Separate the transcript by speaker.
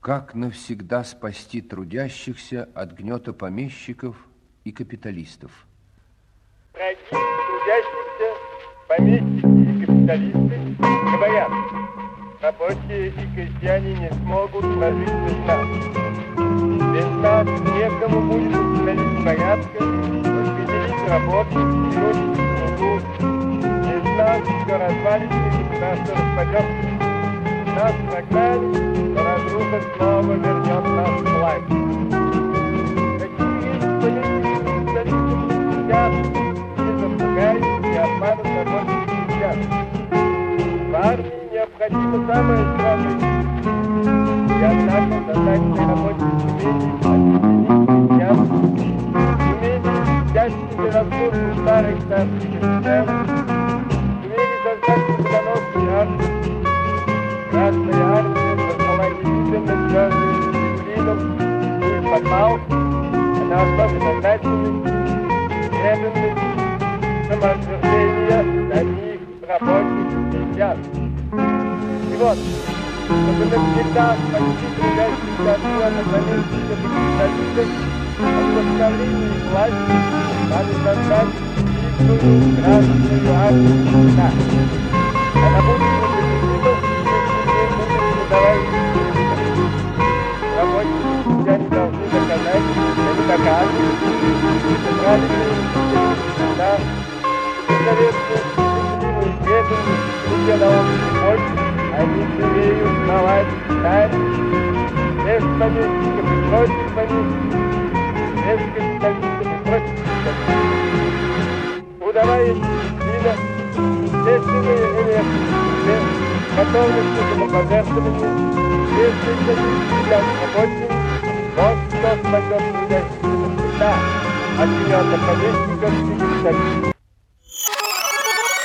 Speaker 1: Как навсегда спасти трудящихся от гнета помещиков и капиталистов?
Speaker 2: Враги трудящихся, помещики и капиталисты говорят, рабочие и крестьяне не смогут прожить без нас. Без нас некому будет установить порядка, распределить работу, вернуть труду. Без нас все развалится, государство распадется. Нас прогнали, но разруха снова вернет нас в власть. Какие политики капиталистов сидят, не запугают, не обманут рабочих крестьян. В армии необходимо самое слабое. И однако создание рабочих умений объединить крестьян, умели взять себе на службу старых царских офицеров, умели создать победоносную армию. Красная армия создала невиданных звездных дисциплинов и попал на основе сознательности, преданности, самоотвержения самих рабочих крестьян. И вот, чтобы навсегда спасти трудящихся от гнета помещиков и капиталистов, от восстановления власти надо создать сильную красную армию труда. Она будет непобедима, рабочие крестьяне должны доказать, или доказывают, что правильные всегда беззаветную, счастливую преданность себе на общую мощь, они сумеют наладить царь без помещиков и против помещиков, без капиталистов и против капиталистов. Трудовая дисциплина, естественные элементы, готовность к самопожертвованию, если для рабочих, вот что спасет трудящихся навсегда от гнета помещиков и капиталистов.